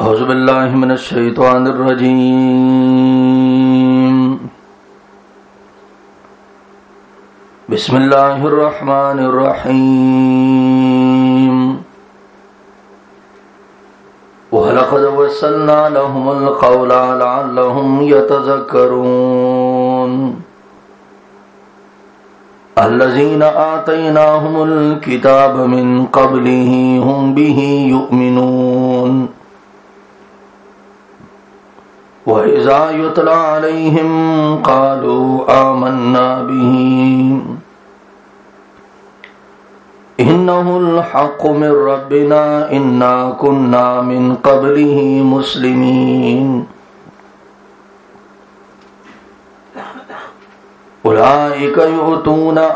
औज़ु बिल्लाहि मिनश शैतानिर रजीम। बिस्मिल्लाहिर रहमानिर रहीम। वलक़द वस्सलना लहुमुल क़ौला लअल्लहुम यतज़क्करून। अल्लज़ीना आतैनाहुमुल किताब मिन क़ब्लिही हुम बिही युमिनून। वइज़ा युतला अलैहिम क़ालू आमन्ना बिही इन्नहुल हक़्क़ु मिर रब्बिना इन्ना कुन्ना मिन क़ब्लिही मुस्लिमीन। उलाइका यु'तूना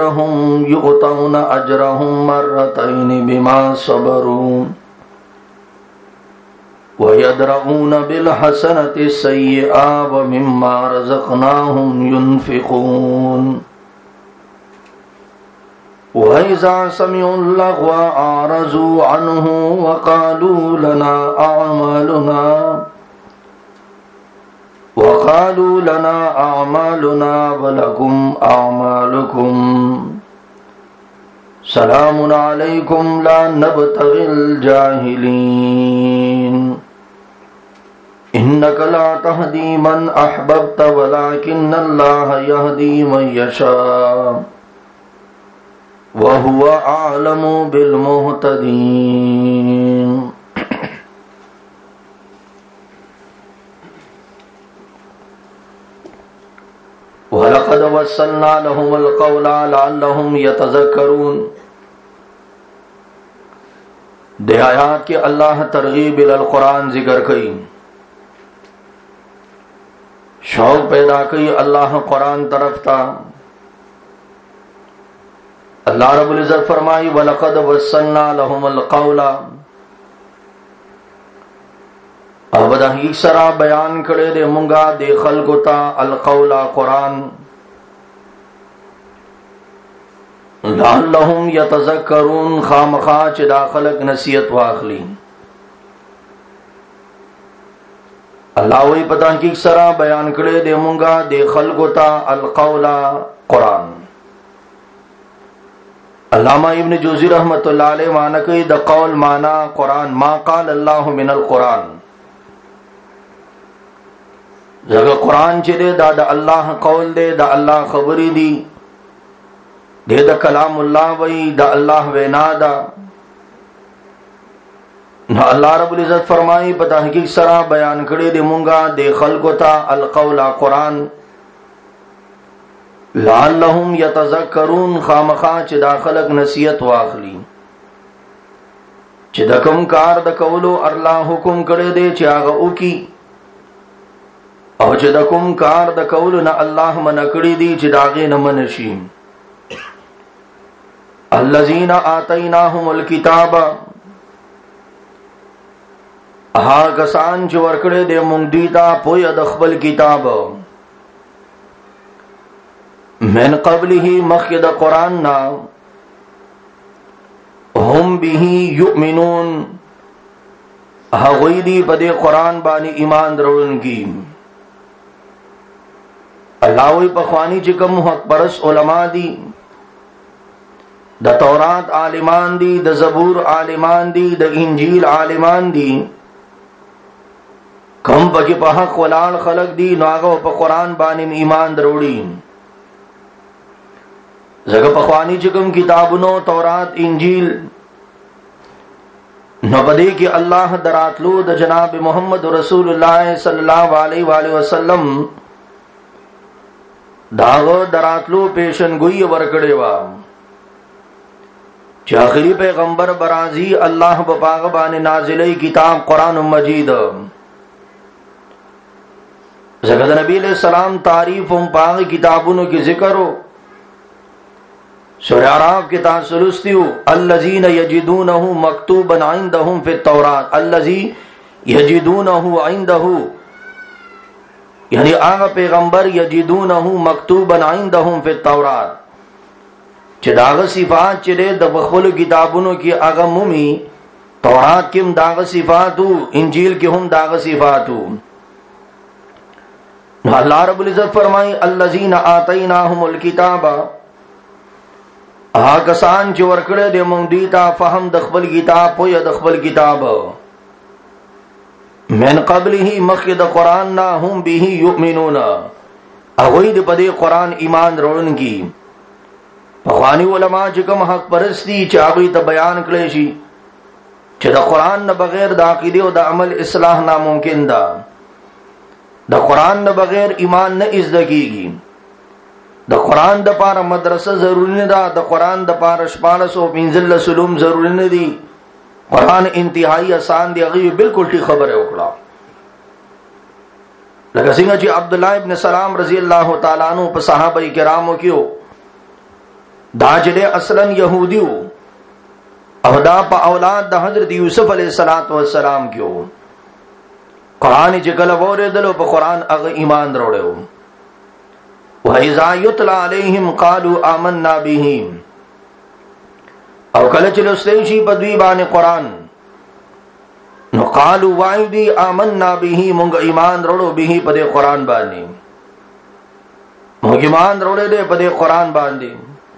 अजरहुम मर्रतैनि बिमा सबरू वयद्रऊना बिल हसनति सय्यिआ व मिम्मा रज़क़नाहुम युनफ़िक़ून। वइज़ा समिउल लग़वा अरज़ू अन्हु वक़ालू लना अअमालुना वलकुम अअमालुकुम सलामुन अलैकुम ला नबतग़िल जाहिलीन। इन्नका ला तहदी मन अहबब्त वलाकिन्नल्लाह यहदी मन यशा व हुवा अअलमु बिल मुहतदीन। वलक़द वस्सलना लहुमुल क़ौला लअल्लहुम यतज़क्करून। दे आयात के अल्लाह तरगीब इलल कुरान जिक्र कई, शौक पैदा कई अल्लाह कुरान तरफ था। अल्लाह रब्बुल इज़्ज़त फरमाई वलक़द वस्सलना लहुमुल क़ौला। अब दही सरा बयान करे दे मुंगा दे खल्क़ु ता अल क़ौला कुरान लअल्लहुम यतज़क्करून खामखा चिदा खलक नसीहत वाखली। अल्लाह वही पता की सरा बयान करे दे मुंगा दे खल्क़ु ता अल क़ौला कुरान। अल्लामा इब्न जुज़ी रहमतुल्लाह अलैह माना कई द क़ौल माना कुरान मा क़ाल अल्लाहु मिनल कुरान। जगह कुरान चले दा अल्लाह कौल दे दा अल्लाह खबरी दी दे दा कलामुल्लाह वही दा अल्लाह वेनादा न अल्लाह रब्बुल इज़्ज़त फरमाई पता हकीक सरा बयान करे दे मुंगा दे खल्क़ु ता अल क़ौला कुरान लअल्लहुम यतज़क्करून खामखा चिदा खलक नसीहत वाखली। चिदा कम कार द कौलो अल्लाह हुकुम करे दे चागा उकी और चिदा कुम कार द कौल न अल्लाह मनकड़ी दी चिदागे न मनशी। अल्लज़ीना आतैनाहुमुल किताब हा कसान जो वर्कड़े दे मुंगदीता पोय दखबल किताब मैन क़ब्लिही मख्यद कुरान ना हुम बिही युमिनून हा गईदी पदे कुरान बानी ईमान दरुन की। अल्लाह वही पखवानी चिकम हक परस उलमा दी द तौरात आलिमान दी द ज़बूर आलिमान दी द इंजील आलिमान दी कम पकी पहक वलाल खलक दी नागो प कुरान बानी ईमान दरोड़ी। जगह पखवानी चिकम किताबनो तौरात इंजील नबदे के अल्लाह दरातलू द जनाब मोहम्मद रसूलुल्लाह सल्लल्लाहु अलैहि वसल्लम दागो दरातलो पेशन गुई वरकड़ेवा आखिरी पैगंबर बराजी अल्लाह बपाग बाने नाजिले किताब कुरान मजीद जगत नबी अलैहि सलाम तारीफ पाग किताबुन की जिक्र हो सूरह अराफ के तासलुस्तियो अल्लज़ीना यजिदूनहु मक्तूबन इंदहुम फित तौरात अल्लज़ी यजिदूनहु इंदहु यानी आगा पैगंबर यजिदूनहु मक्तूबन इंदहुम फित तौरात चिदाग सिफात चिरे द बखबल किताबुनो की आगा मुमी تورات کې هم داغه صفاتو، انجیل کې هم داغه صفاتو. نو الله رب العزت فرمایي الذین آتیناهم الکتاب، هغه کسان چې ورکړه دې مونږ دې ته فهم د خپل کتاب په یا د خپل کتاب من قبله مخکې د قران نه هم به یؤمنون، هغه دې په دې قران ایمان وروړونکي. پخوانی علما چې کوم حق پرستی چې هغه ته بیان کړي شي چې د قران نه بغیر د عقیده او د عمل اصلاح ناممکن ده، د قران نه بغیر ایمان نه ازدګيږي، د قران د پاره مدرسه ضروري نه ده، د قران د پاره 1415 علوم ضروري نه دي. قران انتهایی آسان دی، هغه بالکل ټیک خبره وکړه. لکه څنګه چې عبد الله ابن سلام رضی الله تعالی عنہ په صحابه کرامو کې دا چې اصلا يهودي او دا په اولاد د حضرت یوسف علیه السلام کې قرآن چې کله وریدلو په قرآن هغه ایمان وروړو. وَإِذَا يُتْلَى عَلَيْهِمْ قَالُوا آمَنَّا بِهِ، او کله چې لوستل شي په دوی باندې قرآن نو قالوا وَعِدِي آمَنَّا بِهِ، مونږ ایمان وروړو به په دې قرآن باندې، مونږ ایمان وروړو دې په دې قرآن باندې.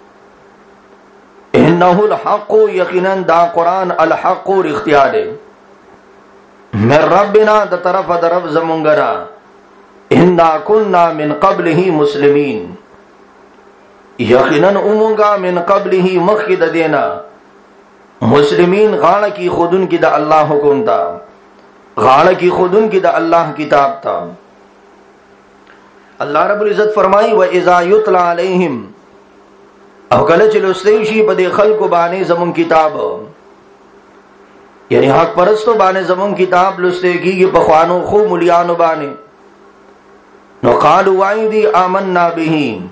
انه الحق، یقینا دا قرآن الحق رښتیا دی، من ربنا د طرف د رب زمونږه، انا كنا من قبله مسلمین، یقینا اومونګه من قبله مخکې د دینا مسلمین، غاړه کی خودن کی د الله حکم تا، غاړه کی خودن کی د الله کتاب تا. الله رب العزت فرمایي واذا يتلى عليهم، او کله چې لوستل شي په دې خلکو باندې زمون کتاب، یعنی حق پرستو باندې زمون کتاب لسته کیږي په خوانو خو مليانو باندې، نو قالوا وعدي آمنا به،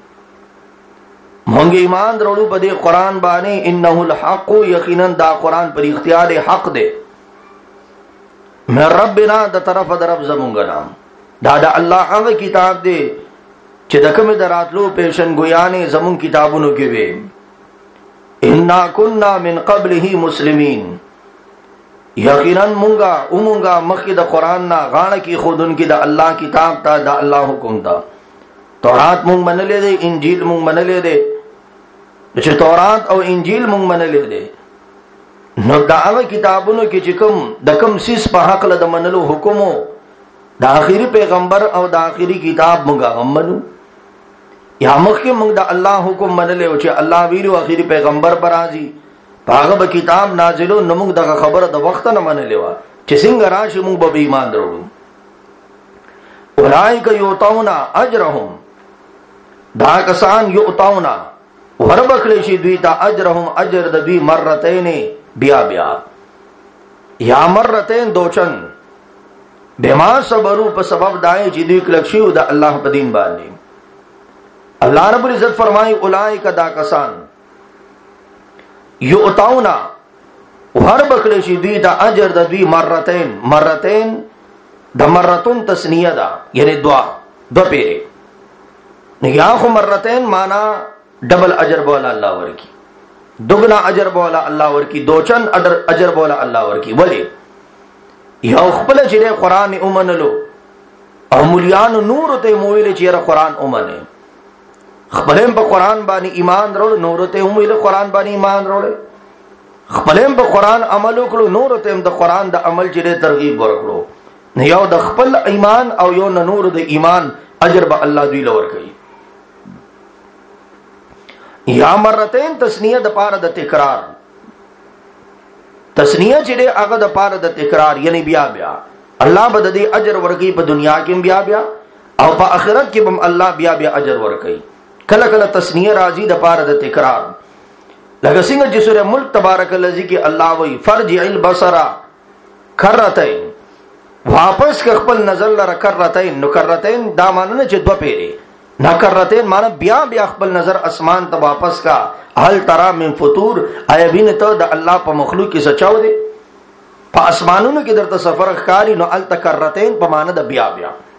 مونږ ایمان درلو په دې قران باندې، انه الحق، یقینا دا قران پر اختیار حق دی، من ربنا د طرف د رب زمونږ نام، دا د الله هغه کتاب دی چې د کوم دراتلو پیشن ګویانې زمون کتابونو کې وي. انا كنا من قبله مسلمین، یقینا مونږه مخکې د قران نه غاړه کې خودن کې د الله کتاب ته، د الله حکم ته. تورات مونږ منلې دي، انجیل مونږ منلې دي. چې تورات او انجیل مونږ منلې دي نو دا هغه کتابونو کې چې کوم د کوم سیس په حق له د منلو حکم د آخري پیغمبر او د آخري کتاب مونږ هم منو، یا مخکې مونږ د الله حکم منلې او چې الله ویلو آخري پیغمبر پر راځي هغه به کتاب نازلو، نو موږ دغه خبره د وخت نه منلې و چې څنګه راشي موږ به ایمان درو. اولئک یؤتون اجرهم، دا کسان یؤتون وربکلی شي دوی ته اجرهم، اجر د دوی مرتين، بیا یا مرتين دوچن، بما صبروا، په سبب دای چې دوی کلک شي د الله په دین باندې. الله رب العزت فرمایي اولئک دا کسان یؤتون وربکلی شي دوی ته اجر د دوی مرتين، د مرتون تسنیه ده، یعنی دو پیری، یا خو مرتين معنا ڈبل اجر بولا اللہ ورکی، دگنا اجر بولا اللہ ورکی، دوچن اجر بولا اللہ ورکی. ولی یو خپل چې قرآن اومنلو او مليان نور ته مویل چې قرآن اومنه، خپلم په قرآن باندې ایمان وروړ، نور ته مویل قرآن باندې ایمان وروړ، خپلم په قرآن عمل وکړو، نور ته د قرآن د عمل چې ترغیب ورکړو، یو د خپل ایمان او یو نور د ایمان اجر به الله دوی لور کوي. یا مرتين تسنیه د پاره د تکرار، تسنیه چې هغه د پاره د تکرار، یعنی بیا الله به د دې اجر ورکړي، په دنیا کې بیا او په آخرت کې هم الله بیا اجر ورکړي. کله کله تسنیه راځي د پاره د تکرار، لکه څنګه چې سورہ ملک تبارک الذی کې الله وایي فرجع البصر کرتين، واپس خپل نظر لره کرتين، نو کرتين دا معنی نه چې دو پیری، نکرتين معنی بیا خپل نظر اسمان ته واپس کا، هل ترى من فطور، آیا بین ته د الله په مخلوق کې سچاو دي، په اسمانونو کې درته سفر ښکاری، نو ال تکرتين په معنی د بیا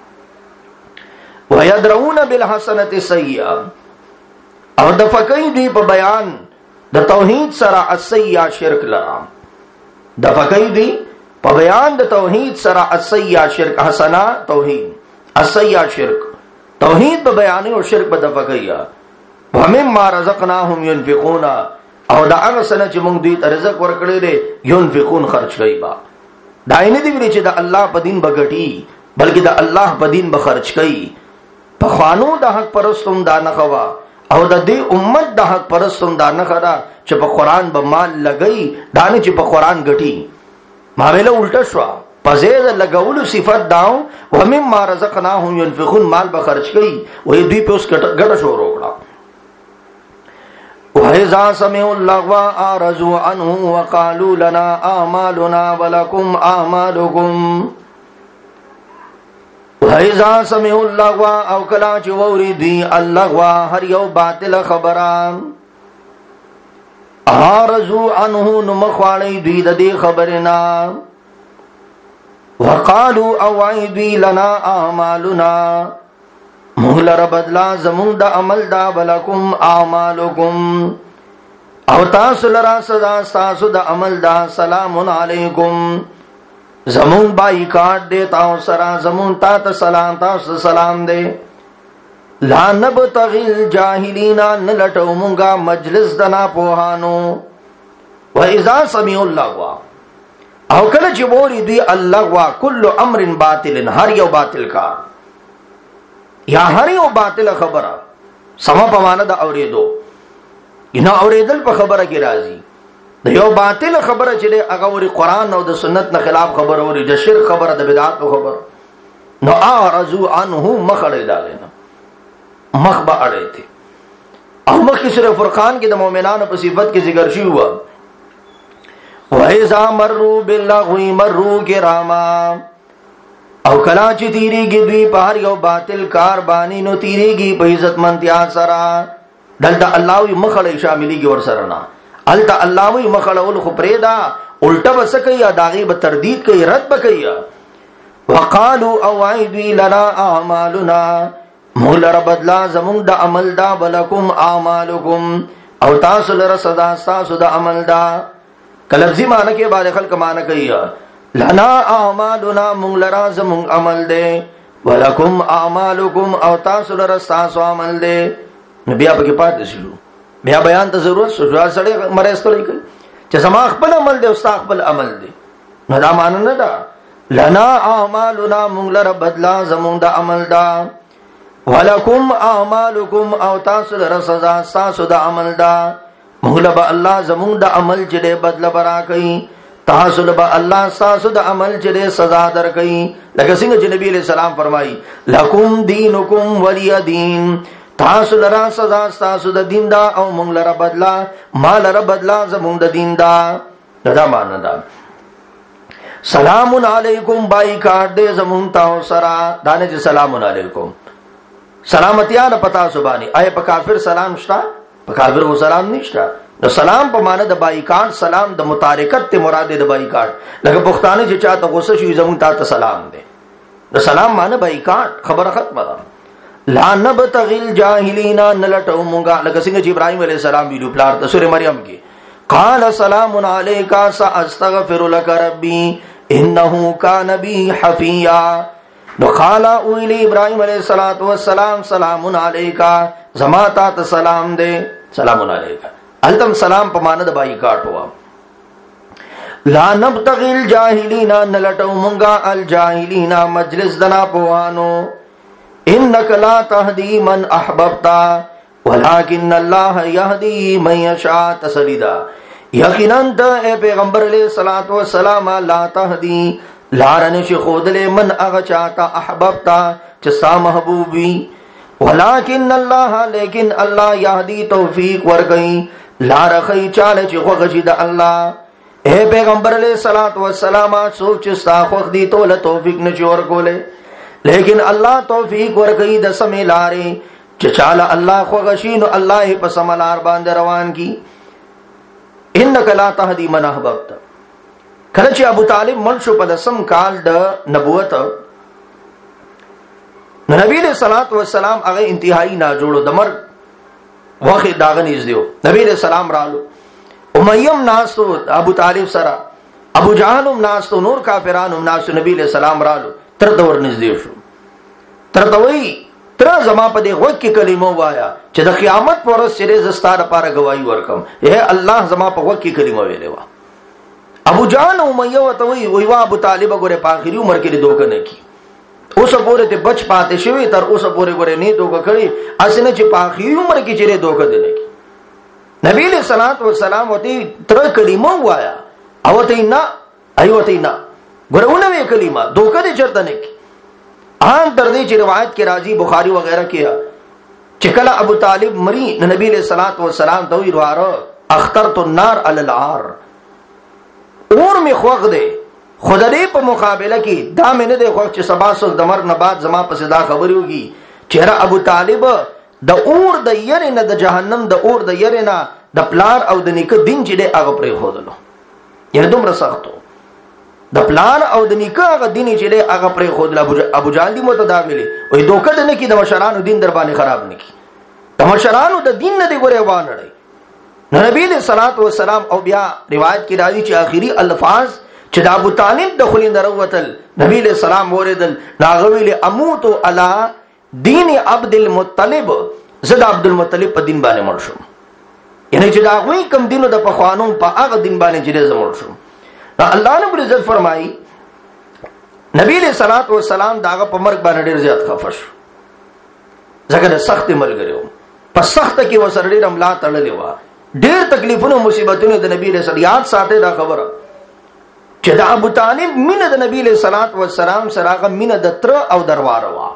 ويدرون بالحسنه السيئه، او د فقې دی په بیان د توحید سره السيئه شرک لرا، دفقی دی په بیان د توحید سره السیئ شرک حسنا توحید السیئ شرک توحید په بیان او شرک په دفقی ومما رزقناهم ينفقون او دا هغه سره چې موږ دوی ته رزق ورکړی دی ينفقون خرج کوي با دا نه دی ویل چې دا الله په دین بغټي بلکې دا الله په دین به خرج کوي په خوانو د حق پرستم دا نه خوا او د دې امت د حق پرستم دا نه خدا چې په قران به مال لګي دا نه چې په قران غټي ما ویله الټه شو پزید لګول صفات داو ومما رزقناهم ينفقون مال به خرج کوي وې دوی په اوس ګټه شو روکړه وَإِذَا سَمِعُوا اللَّغْوَ أَعْرَضُوا عَنْهُ وَقَالُوا لَنَا أَعْمَالُنَا وَلَكُمْ أَعْمَالُكُمْ وَإِذَا سَمِعُوا اللَّغْوَ او کلا چې وریدي اللغو هر یو باطل خبره أعْرَضُوا عَنْهُ نمخواړي دوی د دې خبرنا وَقَالُوا أَوْعِدُوا لَنَا أَعْمَالُنَا مولا رب بدلا زمون دا عمل دا ولکم اعمالکم او تاسو لرا صدا تاسو دا عمل دا سلام علیکم زمون بایکاټ دے تاسو سرا زمون تا سلام تاسو سلام دے لا نبتغل جاهلین نلټو مونږه مجلس دنا پوهانو و اذا سمعوا اللغو او کله چې وری دی اللغو کل امر باطل هر یو باطل کا یا هر یو باطل خبره سما په معنا د اوریدو ینه اوریدل په خبره کې راځي د یو باطل خبره چې هغه وري قران او د سنت نه خلاف خبره وري د شرک خبره د بدعت خبره نو اعرضوا عنه مخړې دالنه مخ به اړې ته او مخکې سورہ فرقان کې د مؤمنانو په صفت کې ذکر شوی و وَإِذَا مَرُّوا بِاللَّغْوِ مَرُّوا كِرَامًا او کلا چې تیریږي دوی په هر یو باطل کار باندې نو تیریږي په عزت منتیا سره دلته الله وي مخړې شاملېږي ور سره نه الته الله وي مخړول خو پرېدا الټه بس کوي داغي به تردید کوي رد بکوي وقالو او عيدوا لنا اعمالنا مولا رب بدلا زمون د عمل دا بلکم اعمالکم او تاسو لره صدا تاسو د عمل دا کلفظي معنی کې بعد خلق معنی کوي لنا اعمالنا مون لرا زمون عمل دے ولکم اعمالکم او تاسو لرا تاسو عمل دے بیا پکې پاتې شو بیا بیان ته ضرورت شو سړی مرستلې کوي چې زما خپل عمل دے او تاسو خپل عمل دے نه دا معنی نه دا لنا اعمالنا مون لرا بدلا زمون د عمل دا ولکم اعمالکم او تاسو لرا سزا تاسو د عمل دا مولا به الله زمون د عمل چې بدله برا کوي تاسو له الله تاسو د عمل چې سزا درکې لکه څنګه چې نبی علیہ السلام فرمایي لکم دینکم ولی دین تاسو لرا سزا تاسو د دین دا او مونږ لرا بدلا ما لرا بدلا زمونږ د دین دا دا معنا دا سلام علیکم بایکاټ دې زمونږ تاسو سره دانه چې سلام علیکم سلامتیا نه پتا سبانی آیا په کافر سلام شتا په کافر و سلام نشتا نو سلام په معنا د بایکاټ سلام د متارکت ته مراد د بایکاټ لکه پښتانه چې چاته غوسه شي زمون ته سلام دی د سلام معنا بایکاټ خبره ختمه ده لا نبتغل جاهلین نلټو مونږه لکه څنګه چې ابراهيم عليه السلام ویلو پلار د سورې مریم کې قال سلام علیک ساستغفر لك ربي انه كان بي حفيا نو قال اولی ابراهيم عليه السلام سلام علیک زما ته سلام دے سلام علیک التم سلام په معنا د بایکاټ هوا لا نبتغل جاهلین نلټو مونږه الجاهلین مجلس دنا پوانو انک لا تهدی من احببت ولكن الله يهدي من يشاء تسلیدا یقینا ته پیغمبر علیہ الصلوۃ والسلام لا تهدی لارن شي خودله من اغه چاته احببت چې سا محبوبي ولكن الله لیکن الله يهدي توفیق ورګي لار خی چاله چې خوږی د الله اے پیغمبر علیہ الصلوۃ والسلام سوچ ستا خوږ دی ته توفیق نه جوړ کوله لیکن الله توفیق ورکړي د سمې لارې چې چاله الله خوږی نو الله په سم لار باندې روان کی انک لا تهدی من احببت کله چې ابو طالب منشو په دسم کال د نبوت نبی علیہ الصلوۃ والسلام هغه انتهایی ناجوړو د مرګ واخی داغه نږدې دیو نبی علیہ السلام رالو امیہ ناسو ابو طالب سره ابو جهل هم ناس ته نور کافرانو هم ناس نبی علیہ السلام رالو تر ته ورنږدې شو تر ته وی تر زما په دې وخت کې کلمه وایا چې د قیامت پر ورځ سره زستار لپاره گواہی ورکم اے الله زما په وخت کې کلمه ویلې وا ابو جهل امیہ وتوی وی وا ابو طالب ګوره په اخري عمر کې دوکه نه کی اوس پورې ته بچ پاتې شوی تر اوس پورې ګوره نه دوکه کړی اسنه چې په اخري عمر کې چیرې دوکه دینه کی نبی علیہ الصلوۃ والسلام وتی تر کلمه وایا او ته نه ایوته نه ګورونه وی کلمه دوکه دې چرته نه کی عام در دې چې روایت کې راځي بخاری وغیرہ کې چې کله ابو طالب مری نبی علیہ الصلوۃ والسلام ته وی رواره اخترت النار علی العار اور می خوغ دے خدا دې په مقابله کې دا مې نه دی خو چې سبا سو د مرګ نه بعد زما په صدا خبري وږي چهره ابو طالب د اور د یری نه د جهنم د اور د یری نه د پلار او د نیکه دین چې دی هغه پرې خودلو یعنی دومره سختو د پلار او د نیکه هغه دین چې دی هغه پرې خودل ابو جهل دی متداملی وې دوکه نه کی د مشرانو دین در باندې خراب نه کی د مشرانو د دین نه دی ګره وانه نبی علیہ الصلوۃ والسلام او بیا روایت کی راځي چې آخري الفاظ چې د ابو طالب د خلین دروتل نبی علیہ السلام اوریدل ناغویل اموت علی دین عبد المطلب زد عبد المطلب په دین باندې مړ شم یعنی چې دا غوی کم دینو د پخوانو په هغه دین باندې چې زمړ شم الله رب العزت فرمایي نبی علیہ الصلوۃ والسلام داغه په مرګ باندې ډیر زیات خفه شو ځکه د سخت ملګریو په سخت کې وسره ډیر املا تړلې و ډیر تکلیفونو مصیبتونو د نبی رسول یاد ساته دا خبره چې د ابو طالب مینه د نبی له صلوات و سلام سره هغه مینه د تر او دربار وا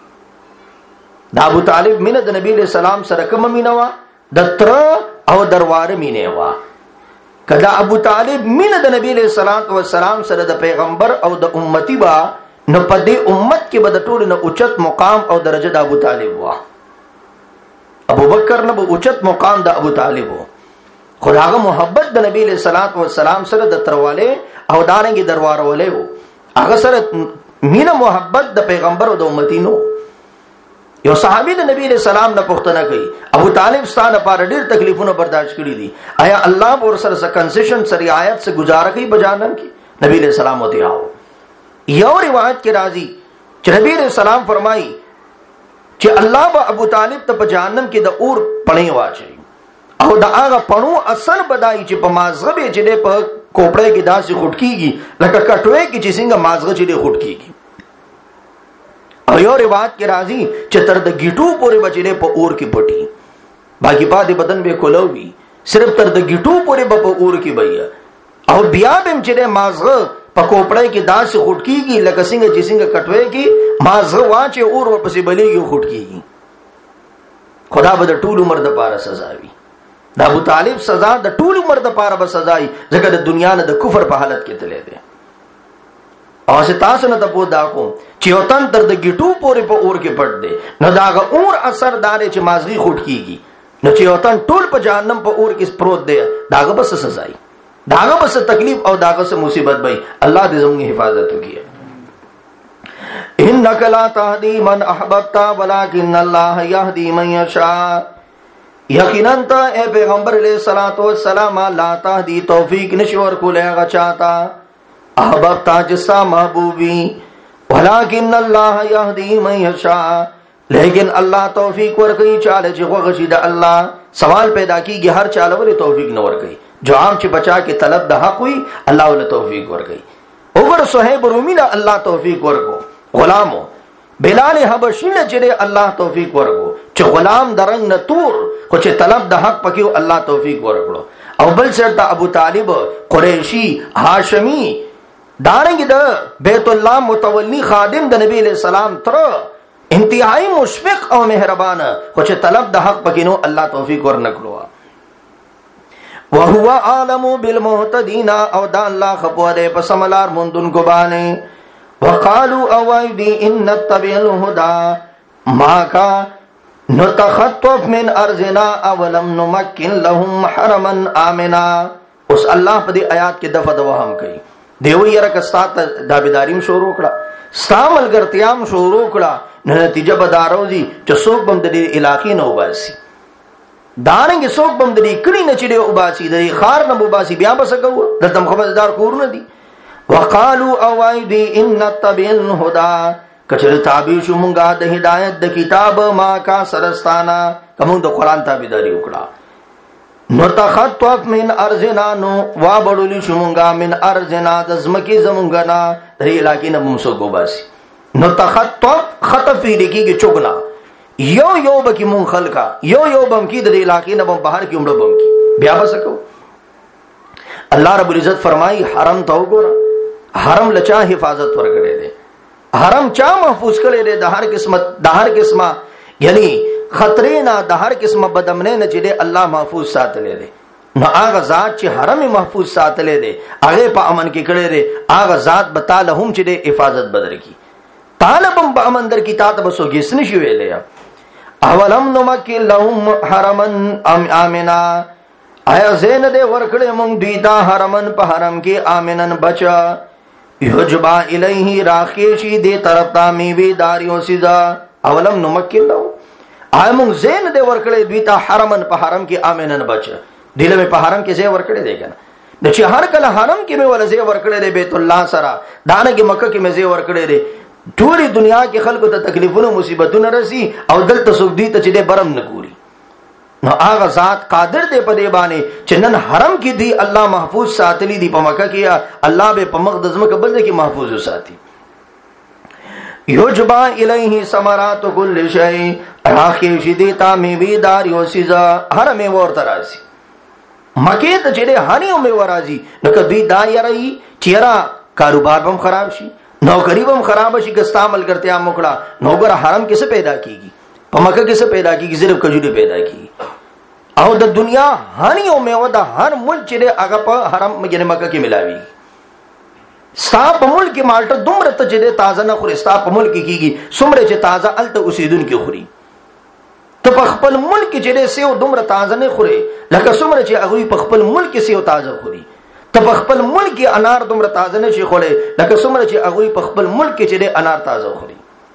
د ابو طالب مینه د نبی له سلام سره کوم مینه وا د تر او دربار مینه وا کله ابو طالب مینه د نبی له صلوات و سلام سره د پیغمبر او د امتی با نو په دې امت کې به د ټول نه اوچت مقام او درجه د ابو طالب وا ابو بکر نه اوچت مقام د ابو طالب خداغه محبت د نبی له صلوات و سلام سره د ترواله او دارنګي درواروله وو هغه سره مینا محبت د پیغمبر او د امتینو یو صحابي د نبی له سلام نه پوښتنه کوي ابو طالب ستانه پر ډیر تکلیفونه برداشت کړی دي آیا الله ور سره کنسیشن سره آیت سے گزاره کوي بجانم کی نبی له سلام وته آو یو روایت کې راځي چې نبی له سلام فرمایي چې الله به ابو طالب ته په جهنم کې د اور پړې واچي او دا هغه پړو اثر بدای چې په مازغه به چې په کوپړې کې داسې خټکیږي لکه کټوي کې چې څنګه مازغه چې خټکیږي او یو روایت کې راځي چې تر د گیټو پورې بچلې په اور کې پټي باقي پاتې بدن به کولوي صرف تر د گیټو پورې په اور کې بیا او بیا به چې مازغه په کوپړې کې داسې خټکیږي لکه څنګه چې څنګه کټوي کې مازغه واچي اور ورپسې بلېږي خټکیږي خدا به د ټول عمر د پاره سزا وي د ابو طالب سزا د ټول عمر د پاره به سزا وي ځکه د دنیا نه د کفر په حالت کې تللی دی او چې تاسو نه ته پوه دا کوم چې یو تن تر د گیټو پورې په اور کې پټ دی نو داغه اور اثر داري چې مازغي خټکیږي نو چې یو تن ټول په جهنم په اور کې پروت دی داغه بس سزا وي داغه بس تکلیف او داغه سے مصیبت وي الله دې زموږ حفاظت وکړي انک لا تهدی من احببت ولکن الله یهدی من یشاء یقینا ته اے پیغمبر علیہ الصلوۃ والسلام لا تهدی توفیق نشور کولای غا چاہتا احببت جسا محبوبی ولکن الله یهدی من یشاء لیکن الله توفیق ورکړي چاله چې غوښي د الله سوال پیدا کیږي هر چاله ولې توفیق نه ورکړي جواب چې بچا کې طلب د حق وي الله ول توفیق ورکړي وګور صہیب رومی له الله توفیق ورکو غلامو بلال حبشی نے چرے اللہ توفیق ورکو چې غلام درنګ نه تور خو چې طلب د حق پکې الله توفیق ورکړو او بل سره ابو طالب قریشی هاشمی دارنګ د بیت الله متولی خادم د نبی علیہ السلام تر انتہائی مشفق او مهربان خو چې طلب د حق پکې نو الله توفیق ورنکړو وهو عالم بالمهتدین او دا الله خپوره په سملار مندون کو باندې وقالوا اوایدی ان نتبع الهدى ما کا نتخطف من ارضنا اولم نمکن لهم حرما امنا اس الله په دې آیات کې دفعه دوهم کوي دیو یره کستا دابیداریم شروع کړه استعمال ګرتیام شروع کړه نتیجه بداروزی چې څوک بم د دې علاقې نه وباسي دارنګ څوک بم دې کړي نه چې وباسي د خار نه وباسي بیا بس کوو د تم خبردار کور نه دي. وقالو او ايدي ان تبع الهدى کچر تابع شو مونږه د هدایت د کتاب ما کا سرستانا کوم د قران تابعداري وکړه. نتخطف من ارضنا نو وا بړولې شو مونږه من ارضنا د زمکی زمونږه نه درې علاقې نه موږ وباسي. نتخطف خطف لګيږي چوغنا یو بکی مون خلقا یو بم کی د علاقې نه بم بهر کې عمره بم کی بیا بس کو. الله رب العزت فرمای حرم ته وګوره حرم لچا حفاظت ورکړي دي حرم چا محفوظ کړي دي د هر قسمه یعنی خطرې نه د هر قسمه بدامنۍ نه چې الله محفوظ ساتلې دي. نو هغه ذات چې حرم محفوظ ساتلې دي هغه په امن کې کړي دي هغه ذات بتاله هم چې حفاظت بدر کی طالبم په امن در کی تاسو بسو گیس نشي ویلې. اولم نمکل لهم حرمن آمنا آیا زین دے ورکڑے مونگ دیتا حرمن پا حرم کی آمنن بچا یحجبا الیہی راخیشی دے طرف تا میوی داریوں سیزا. اولم نمکل لهم آیا مونگ زین دے ورکڑے دیتا حرمن پا حرم کی آمنن بچا دیل میں پا حرم کی زی ورکڑے دے گا نچی ہر کل حرم کی میں والا زی ورکڑے دے بیت اللہ سرا دانا کی مکہ کی میں زی ورکڑے دے ټولي دنیا کې خلکو ته تکلیفونه مصیبتونه رسی او دلته سوق دي ته چې برم نه ګوري. نو هغه ذات قادر دی په دې باندې چې نن حرم کې دی الله محفوظ ساتلی دی په مکه کې الله به په مقدس مکه بل کې محفوظ وساتي. یوجبا الیه ثمرات کل شیء راخی شدیتا میوه دار یو سیزا هر میوه ورته راځي مکه ته چې هر یو میوه راځي نو کدی دا یری چیرې کاروبار هم خراب شي نوکری بم خراب شي کستا عمل کرتے عام مکڑا نوکر حرم کیسے پیدا کیگی په مکه کیسے پیدا کیگی صرف کجوری پیدا کیگی. او د دنیا هر یو میوه د هر ملک چې هغه په حرم یعنی مکه کې ملاوي. ستا په ملک کې مالټه دومره ته چې تازه نه خوري ستا په ملک کیږي څومره چې تازه الته اوسیدون کې خوري. ته په خپل ملک چې سیو دومره تازه نه خوري لکه څومره چې هغه په خپل ملک سیو تازه خوري. ته په خپل ملک انار دومره تازه نشي خوري لکه څومره چې هغه په خپل ملک چې انار تازه خوري.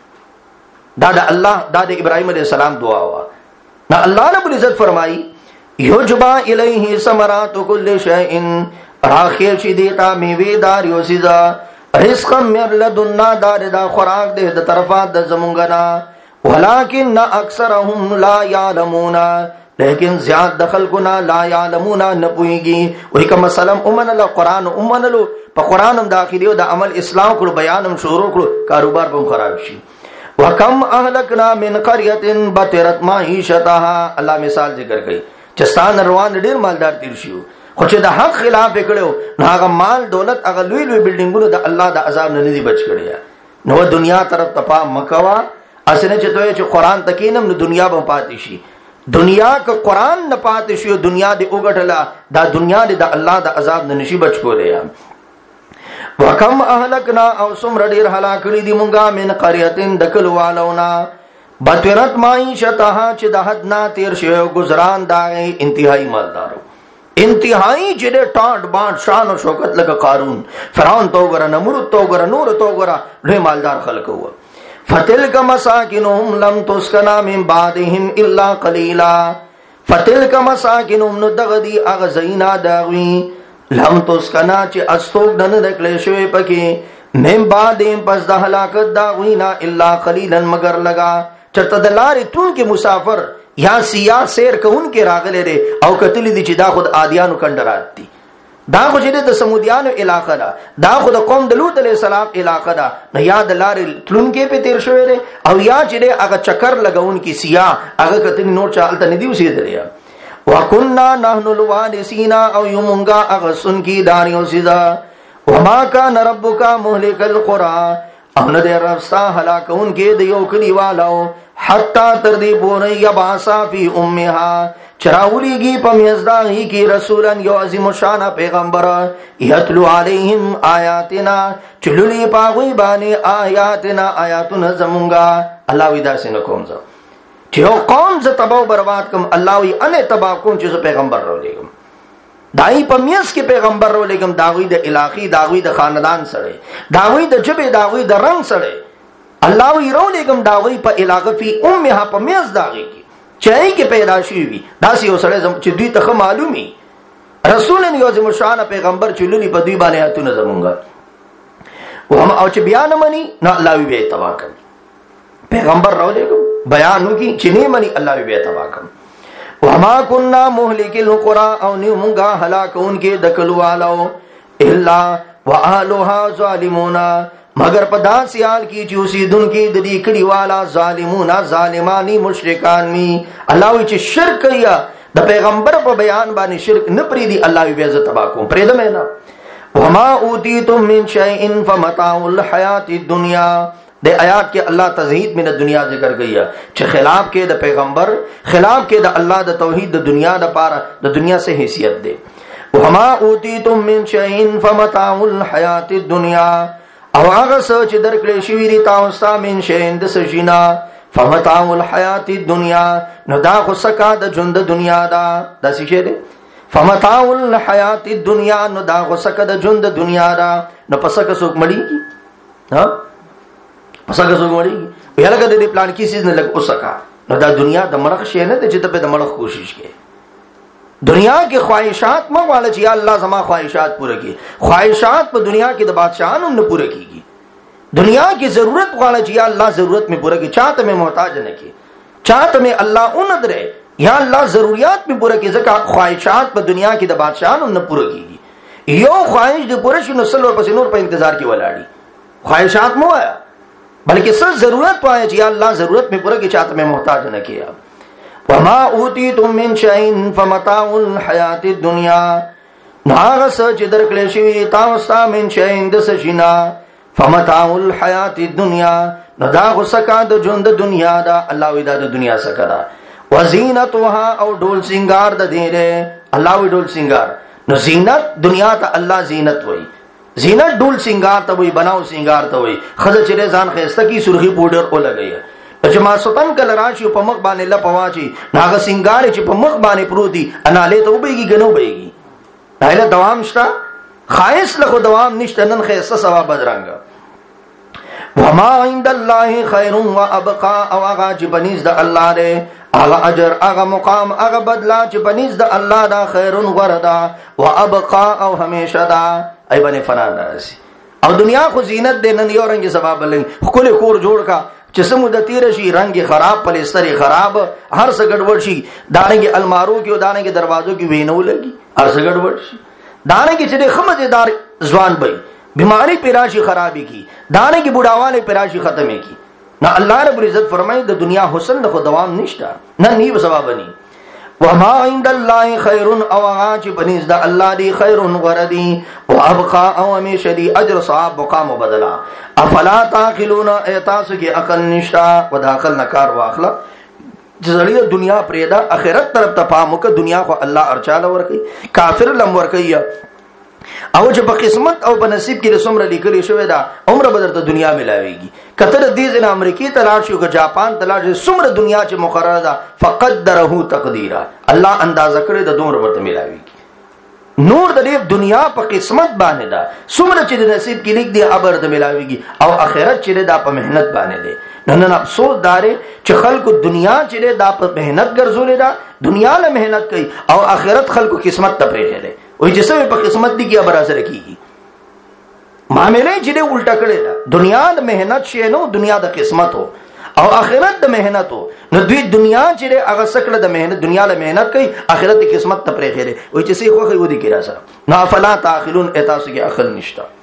دا د الله د ابراهيم عليه السلام دعا وا. نو الله رب العزت فرمایي یوجبا الیه ثمرات کل شیء راخیل شي دیتا میوه دار یو سیزا رزقا من لدنا دار دا خوراک دے د طرفا د زمونګنا ولکن اکثرهم لا يعلمون لیکن زیاد دخل گنا لا یعلمون نپوئیگی. وہی کا مسلم امن اللہ قرآن امن لو پا قرآن ہم داخلی ہو دا عمل اسلام کرو بیان ہم شروع کرو کاروبار پا ہم خراب شی. وَكَمْ أَهْلَكْنَا مِنْ قَرْيَةٍ بَطِرَتْ مَعِيشَتَهَا اللہ مثال ذکر کئی چستان روان ډیر مالدار تیر شیو خو چې د حق خلاف وکړو نو هغه مال دولت هغه لوی لوی بلډینګونو د الله د عذاب نه ندي بچ کړی. نو دنیا طرف تپا مکوا اسنه چې دوی چې قرآن تکینم نو دنیا به پاتې شي. دنیا کا قرآن نہ پاتے شو دنیا دے اگٹلا دا دنیا دے دا اللہ دا عذاب نہ نشی بچ کو لیا. وکم اہلکنا او سمر دیر ہلاکڑی دی منگا من قریتن دکل والونا بطورت معیشتها چی دا حد نا تیر شو گزران داغی انتہائی مالدارو انتہائی جدے ٹانٹ بانٹ شان و شوکت لگا قارون فرعون تو گرا نمرود تو گرا نور تو گرا لوی مالدار خلق ہوا. فتلک مساکنهم لم تسکنا من بعدهم الا قلیلا فتلک مساکنهم ندغدی اغزینا داوی لم تسکنا چی استوک دن دکلے شوی پکی من بعدهم پس دا حلاکت داوینا الا قلیلا مگر لگا چرتا دلاری تون کے مسافر یا سیاہ سیر که ان کے راغلے رے او کتلی دی چی دا خود آدیانو کندرات دی دا خو چې د سمودیانو علاقه ده دا خو د قوم د لوط علیہ السلام علاقه ده نو یا د لارې تلون کې په تیر شوی دی او یا چې هغه چکر لګون کې سیاه هغه کتنی نور چالته ندی اوسېدلی. وکنا نحن الوارثین او یمونگا هغه سن کی داریو سیدا وما کان ربک مهلک القرى او نه د رب ستا هلاکون کې د یو کلی والو حتا تر دې پورې یباسا فی امها چراولیگی پا میزداغی کی رسولن یو عظیم شان پیغمبر یتلو علیہم آیاتنا چلولی پاگوی بانی آیاتنا آیاتنا زمونگا. اللہ وی دا سنکوم زو چیو قوم ز تباو برباد کم اللہ وی انے تباہ کون چیزو پیغمبر رو لگم دائی پا میز کے پیغمبر رو لگم داوی دا علاقی داوی دا خاندان سڑے داوی دا جب داوی دا رنگ سڑے اللہ وی رو لگم داوی پا علاقی فی امہا پا میز داغی کی چای کې پیدا شي وي داسې یو سره چې دوی ته معلومي رسول یو زموږ شان پیغمبر چې لولي په دوی باندې اتونه زمونږه او چې بیان مني نو الله وی به تبا کوي پیغمبر راولې بیان وکي چې نه مني الله وی به تبا کوي وما كنا مهلك القرى او نو مونږه هلاکون کې دکلوالو الا واهلها ظالمون مگر په داسې حال کې چې اوسیدونکو د دې کړي والا ظالمون ظالمانی مشرکان می الله وی چې شرک یا د پیغمبر په بیان باندې شرک نه پری دی الله به عزت تبا کوم پرې د مینا وما اوتیتم من شیء فمتاع الحیات الدنیا د آیات کې الله تزهید من الدنیا ذکر گئی چې خلاف کې د پیغمبر خلاف کې د الله د توحید د دنیا د پاره د دنیا سے حیثیت ده وما اوتیتم من شیء فمتاع الحیات الدنیا او هغه څه چې درکړې شوی دی تاسو ته من شیء د سجینا فمتاع الحیات الدنیا نو دا خو سکا د ژوند دنیا دا د څه شه ده فمتاع الحیات الدنیا نو دا خو سکا د ژوند دنیا دا نو پسکه څوک مړی ها پسکه څوک مړی یلګه د پلان کې سیز نه لګ اوسکا نو دا دنیا د مړخ شي نه چې ته په د مړخ کوشش کې دنیا کې خواہشات مو والا چې الله زما خواہشات پوره کړي خواہشات په دنیا کې د بادشاہانو نه پوره کیږي دنیا کی ضرورت والا چې یا الله ضرورت میں پورا کی چاہت میں محتاج نہ کی چاہت میں اللہ اون درے یا اللہ ضروریات میں پورا کی ځکه خواہشات په دنیا کې د بادشاہانو نه پوره کیږي یو خواہش د پوره شنو سلور پس نور په انتظار کې ولاړی خواہشات مو آیا بلکہ سر ضرورت پایا چې یا الله ضرورت میں پورا کی چاہت میں محتاج نہ کیا وما اوتیتم من شیء فمتاع الحیات الدنیا ناغه سچ درکړې شوی تاسو ته من شیء د سجنا فمتاع الحیات الدنیا نو دا غسکا د ژوند دنیا دا الله وی دا د دنیا سکا دا وزینتها او ډول سنگار د دیره الله وی ډول سنگار نو زینت دنیا ته الله زینت وی زینت ډول سنگار ته وی بناو سنگار ته وی خزه چې ځان خسته کی سرخی پودر او لګی چې ما سلطان کله راشي په مخ باندې لپواچی ناغه سنگار چې په مخ باندې پروتي اناله ته وبېږي غنو بېږي دایله دوام شتا خایس له دوام نشته نن خیسه ثواب بدرنګ وما عند الله خير وابقى او هغه چې بنیز د الله ده هغه اجر هغه مقام هغه بدلا چې بنیز د الله ده خیر وردا وابقى او همیشه ده ای باندې فنا ناراضي او دنیا خو زینت ده نن یو رنګ سبب لنګ خپل کور جوړ کا چې سمود تیر شي رنگ خراب پلستر خراب هر څه ګډوډ شي دانګي المارو کې او دانګي دروازو کې وینو لګي هر څه ګډوډ شي دانګي چې خمزدار ځوان بې بیماری پیراشی خرابی کی دانے کی بڑھاوانے پیراشی ختمے کی نہ اللہ رب العزت فرمائے دا دنیا حسن نہ دوام نشتا نہ نیو سبا بنی وما عند اللہ خیر او آج بنیز دا اللہ دی خیر وردی و ابقا او ہمیشہ دی اجر صحاب مقام و بدلا افلا تاخلون ایتاس کی عقل نشتا و داخل نکار و اخلا جزڑی دنیا پریدا اخرت طرف تفامک دنیا خو اللہ ارچال ورکی کافر لم ورکی او چې په قسمت او په نصیب کې رسوم را لیکلی شوی دا عمر بدر ته دنیا ملاويږي کتر دې ځنه امریکای تلاش شو که جاپان تلاش سمره دنیا چې مقرره ده فقدره تقدیرا الله اندازه کړی د دومره ورته ملاويږي نور د دې دنیا په قسمت باندې ده سمره چې د نصیب کې لیک دی ابر ته ملاويږي او اخرت چې دا په مهنت باندې ده نن افسوس داره چې خلکو دنیا چې دا په مهنت ګرځولې ده دنیا له مهنت کوي او اخرت خلکو قسمت ته پرېږدي وای چې سوي په قسمت دي کې ابر اثر کیږي معاملې چې الټا کړي دا دنیا د مهنت شي نو دنیا د قسمت او اخرت د مهنت نو دوی دنیا چې هغه سکړه د مهنت دنیا له مهنت کوي اخرت د قسمت ته پرېږدي وای چې سي خو خو دي کې راځه نا فلا تاخلون اتاسو کې عقل نشته